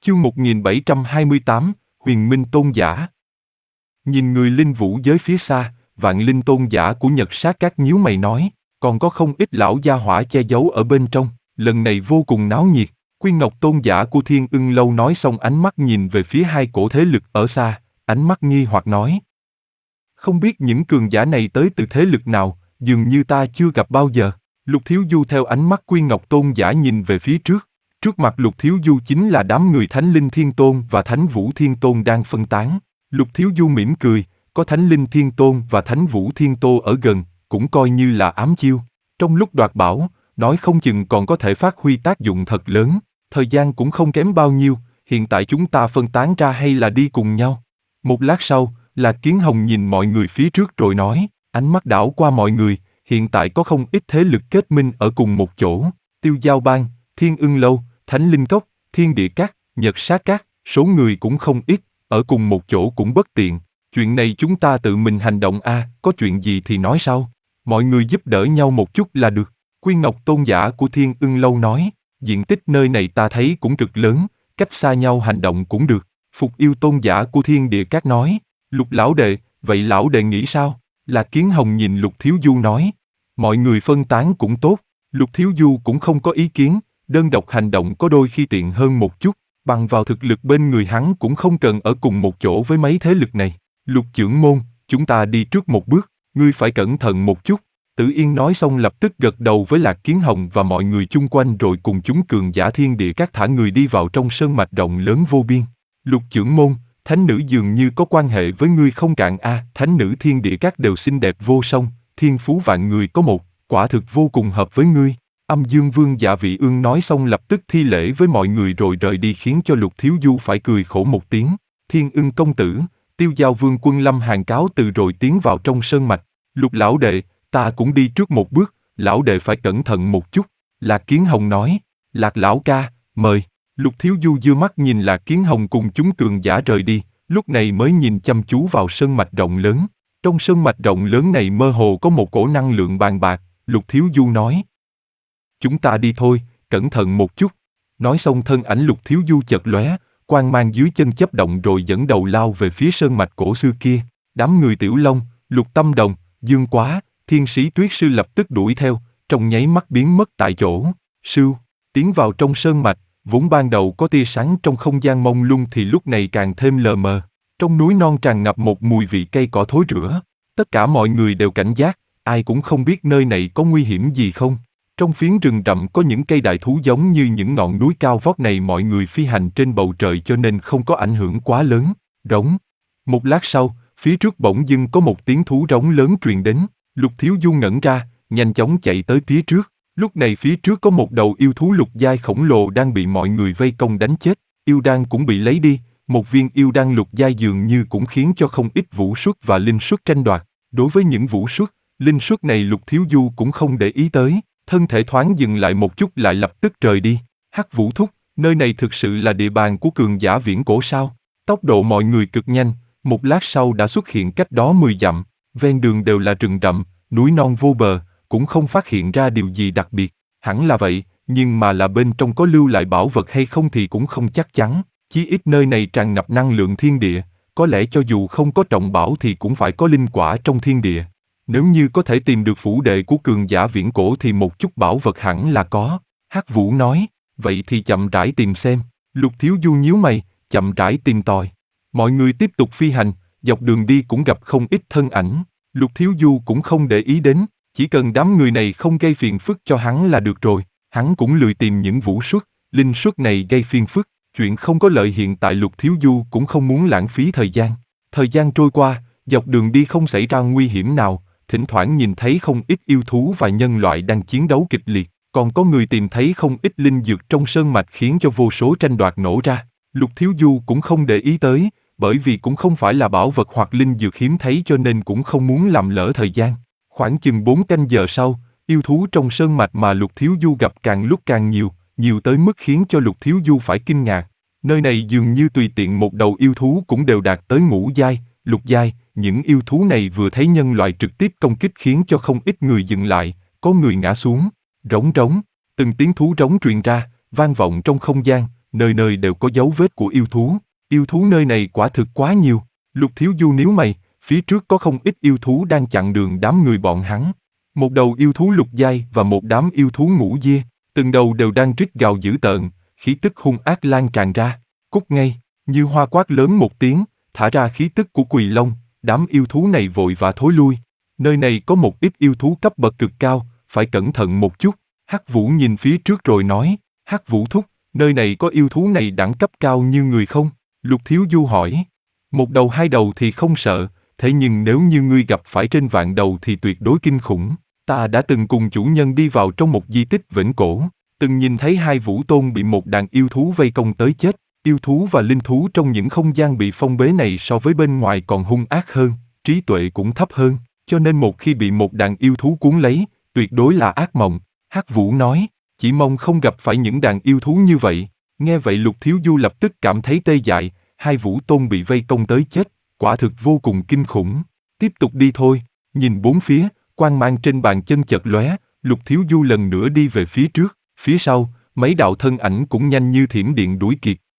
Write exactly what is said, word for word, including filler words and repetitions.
Chương một nghìn bảy trăm hai mươi tám, Huyền Minh Tôn Giả. Nhìn người linh vũ giới phía xa, Vạn Linh Tôn Giả của Nhật Sát Các nhíu mày nói, còn có không ít lão gia hỏa che giấu ở bên trong, lần này vô cùng náo nhiệt. Quyên Ngọc Tôn Giả của Thiên Ưng Lâu nói xong ánh mắt nhìn về phía hai cổ thế lực ở xa, ánh mắt nghi hoặc nói. Không biết những cường giả này tới từ thế lực nào, dường như ta chưa gặp bao giờ. Lục Thiếu Du theo ánh mắt Quyên Ngọc Tôn Giả nhìn về phía trước. Trước mặt Lục Thiếu Du chính là đám người Thánh Linh Thiên Tôn và Thánh Vũ Thiên Tôn đang phân tán. Lục Thiếu Du mỉm cười, có Thánh Linh Thiên Tôn và Thánh Vũ Thiên Tôn ở gần, cũng coi như là ám chiêu. Trong lúc đoạt bảo, nói không chừng còn có thể phát huy tác dụng thật lớn. Thời gian cũng không kém bao nhiêu, hiện tại chúng ta phân tán ra hay là đi cùng nhau? Một lát sau, Lạc Kiến Hồng nhìn mọi người phía trước rồi nói, ánh mắt đảo qua mọi người, hiện tại có không ít thế lực kết minh ở cùng một chỗ. Tiêu Giao Bang, Thiên Ưng Lâu, Thánh Linh Cốc, Thiên Địa Các, Nhật Sát Các, số người cũng không ít, ở cùng một chỗ cũng bất tiện. Chuyện này chúng ta tự mình hành động a, à, có chuyện gì thì nói sau. Mọi người giúp đỡ nhau một chút là được. Quyên Ngọc Tôn Giả của Thiên Ưng Lâu nói, diện tích nơi này ta thấy cũng cực lớn, cách xa nhau hành động cũng được. Phục Yêu Tôn Giả của Thiên Địa Các nói, Lục lão đệ, vậy lão đệ nghĩ sao? Lạc Kiến Hồng nhìn Lục Thiếu Du nói, mọi người phân tán cũng tốt. Lục Thiếu Du cũng không có ý kiến, đơn độc hành động có đôi khi tiện hơn một chút, bằng vào thực lực bên người hắn cũng không cần ở cùng một chỗ với mấy thế lực này. Lục trưởng môn, chúng ta đi trước một bước, ngươi phải cẩn thận một chút. Tử Yên nói xong lập tức gật đầu với Lạc Kiến Hồng và mọi người chung quanh rồi cùng chúng cường giả Thiên Địa Các thả người đi vào trong sơn mạch rộng lớn vô biên. Lục trưởng môn, thánh nữ dường như có quan hệ với ngươi không cạn a, à, thánh nữ Thiên Địa Các đều xinh đẹp vô song, thiên phú vạn người có một, quả thực vô cùng hợp với ngươi. Âm Dương Vương Dạ Vị Ương nói xong lập tức thi lễ với mọi người rồi rời đi khiến cho Lục Thiếu Du phải cười khổ một tiếng. Thiên Ưng công tử, Tiêu Giao Vương Quân Lâm Hàn cáo từ rồi tiến vào trong sơn mạch. Lục lão đệ, ta cũng đi trước một bước, lão đệ phải cẩn thận một chút. Lạc Kiến Hồng nói, Lạc lão ca, mời. Lục Thiếu Du giơ mắt nhìn Lạc Kiến Hồng cùng chúng cường giả rời đi, lúc này mới nhìn chăm chú vào sơn mạch rộng lớn. Trong sơn mạch rộng lớn này mơ hồ có một cổ năng lượng bàn bạc. Lục Thiếu Du nói, chúng ta đi thôi, cẩn thận một chút. Nói xong thân ảnh Lục Thiếu Du chợt lóe, quang mang dưới chân chớp động rồi dẫn đầu lao về phía sơn mạch cổ xưa kia. Đám người Tiểu Long, Lục Tâm Đồng, Dương Quá, Thiên Sĩ Tuyết Sư lập tức đuổi theo, trong nháy mắt biến mất tại chỗ. Sưu, tiến vào trong sơn mạch, vốn ban đầu có tia sáng trong không gian mông lung thì lúc này càng thêm lờ mờ. Trong núi non tràn ngập một mùi vị cây cỏ thối rữa. Tất cả mọi người đều cảnh giác, ai cũng không biết nơi này có nguy hiểm gì không. Trong phiến rừng rậm có những cây đại thú giống như những ngọn núi cao vót này, mọi người phi hành trên bầu trời cho nên không có ảnh hưởng quá lớn. Rống. Một lát sau, phía trước bỗng dưng có một tiếng thú rống lớn truyền đến. Lục Thiếu Du ngẩn ra, nhanh chóng chạy tới phía trước. Lúc này phía trước có một đầu yêu thú lục giai khổng lồ đang bị mọi người vây công đánh chết. Yêu đan cũng bị lấy đi. Một viên yêu đan lục giai dường như cũng khiến cho không ít vũ xuất và linh xuất tranh đoạt. Đối với những vũ xuất, linh xuất này Lục Thiếu Du cũng không để ý tới. Thân thể thoáng dừng lại một chút lại lập tức rời đi. Hắc Vũ thúc, nơi này thực sự là địa bàn của cường giả viễn cổ sao? Tốc độ mọi người cực nhanh, một lát sau đã xuất hiện cách đó mười dặm. Ven đường đều là rừng rậm, núi non vô bờ, cũng không phát hiện ra điều gì đặc biệt. Hẳn là vậy, nhưng mà là bên trong có lưu lại bảo vật hay không thì cũng không chắc chắn. Chí ít nơi này tràn ngập năng lượng thiên địa, có lẽ cho dù không có trọng bảo thì cũng phải có linh quả trong thiên địa. Nếu như có thể tìm được phủ đệ của cường giả viễn cổ thì một chút bảo vật hẳn là có. Hắc Vũ nói, vậy thì chậm rãi tìm xem. Lục Thiếu Du nhíu mày, chậm rãi tìm tòi. Mọi người tiếp tục phi hành, dọc đường đi cũng gặp không ít thân ảnh. Lục Thiếu Du cũng không để ý đến, chỉ cần đám người này không gây phiền phức cho hắn là được rồi. Hắn cũng lười tìm những vũ xuất, linh xuất này gây phiền phức. Chuyện không có lợi hiện tại Lục Thiếu Du cũng không muốn lãng phí thời gian. Thời gian trôi qua, dọc đường đi không xảy ra nguy hiểm nào, thỉnh thoảng nhìn thấy không ít yêu thú và nhân loại đang chiến đấu kịch liệt, còn có người tìm thấy không ít linh dược trong sơn mạch khiến cho vô số tranh đoạt nổ ra. Lục Thiếu Du cũng không để ý tới, bởi vì cũng không phải là bảo vật hoặc linh dược hiếm thấy cho nên cũng không muốn làm lỡ thời gian. Khoảng chừng bốn canh giờ sau, yêu thú trong sơn mạch mà Lục Thiếu Du gặp càng lúc càng nhiều, nhiều tới mức khiến cho Lục Thiếu Du phải kinh ngạc. Nơi này dường như tùy tiện một đầu yêu thú cũng đều đạt tới ngũ giai, lục giai. Những yêu thú này vừa thấy nhân loại trực tiếp công kích khiến cho không ít người dừng lại, có người ngã xuống. Rống rống, từng tiếng thú rống truyền ra, vang vọng trong không gian, nơi nơi đều có dấu vết của yêu thú. Yêu thú nơi này quả thực quá nhiều. Lục Thiếu Du níu mày, phía trước có không ít yêu thú đang chặn đường đám người bọn hắn. Một đầu yêu thú lục giai và một đám yêu thú ngũ giai, từng đầu đều đang rít gào dữ tợn, khí tức hung ác lan tràn ra. Cút ngay, Như Hoa quát lớn một tiếng, thả ra khí tức của Quỳ Long, đám yêu thú này vội vã thối lui. Nơi này có một ít yêu thú cấp bậc cực cao, phải cẩn thận một chút. Hắc Vũ nhìn phía trước rồi nói, Hắc Vũ thúc, nơi này có yêu thú này đẳng cấp cao như người không? Lục Thiếu Du hỏi. Một đầu hai đầu thì không sợ, thế nhưng nếu như ngươi gặp phải trên vạn đầu thì tuyệt đối kinh khủng. Ta đã từng cùng chủ nhân đi vào trong một di tích viễn cổ, từng nhìn thấy hai vũ tôn bị một đàn yêu thú vây công tới chết. Yêu thú và linh thú trong những không gian bị phong bế này so với bên ngoài còn hung ác hơn, trí tuệ cũng thấp hơn, cho nên một khi bị một đàn yêu thú cuốn lấy, tuyệt đối là ác mộng. Hắc Vũ nói, chỉ mong không gặp phải những đàn yêu thú như vậy. Nghe vậy Lục Thiếu Du lập tức cảm thấy tê dại, hai vũ tôn bị vây công tới chết, quả thực vô cùng kinh khủng. Tiếp tục đi thôi. Nhìn bốn phía, quang mang trên bàn chân chợt lóe, Lục Thiếu Du lần nữa đi về phía trước, phía sau, mấy đạo thân ảnh cũng nhanh như thiểm điện đuổi kịp.